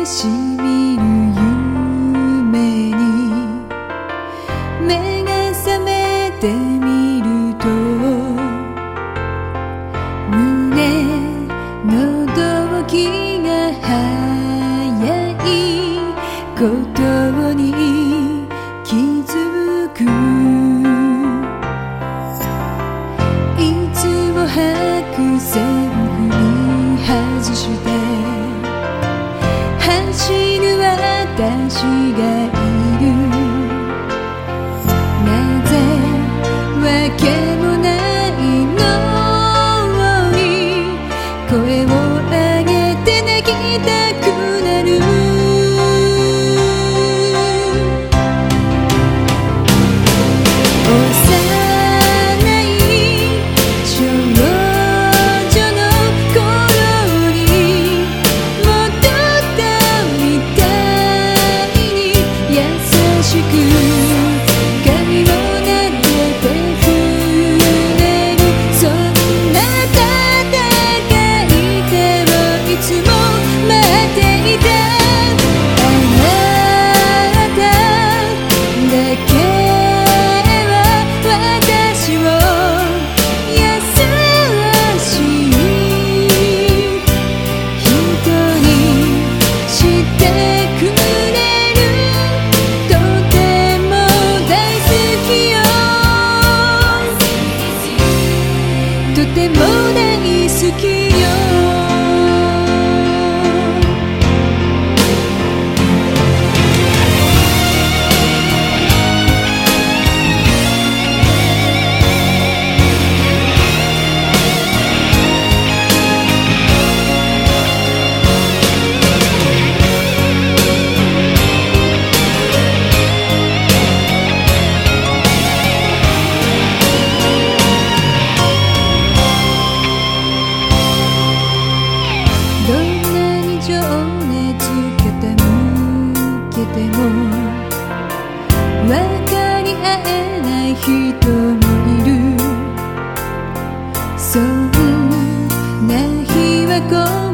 しみる夢に目が覚めてみると胸の動きが速いことに気づく。いつも白線踏み外して走る私がいる。なぜわけもないのに声を上げて泣きたくなる。幼い少女の頃に戻ったみたいに優しく髪を撫でて触れる。そんな戦い手をいつも待っていた。あなただけとても大好きよ。どんなに情熱傾けても分かり合えない人もいる。そんな日は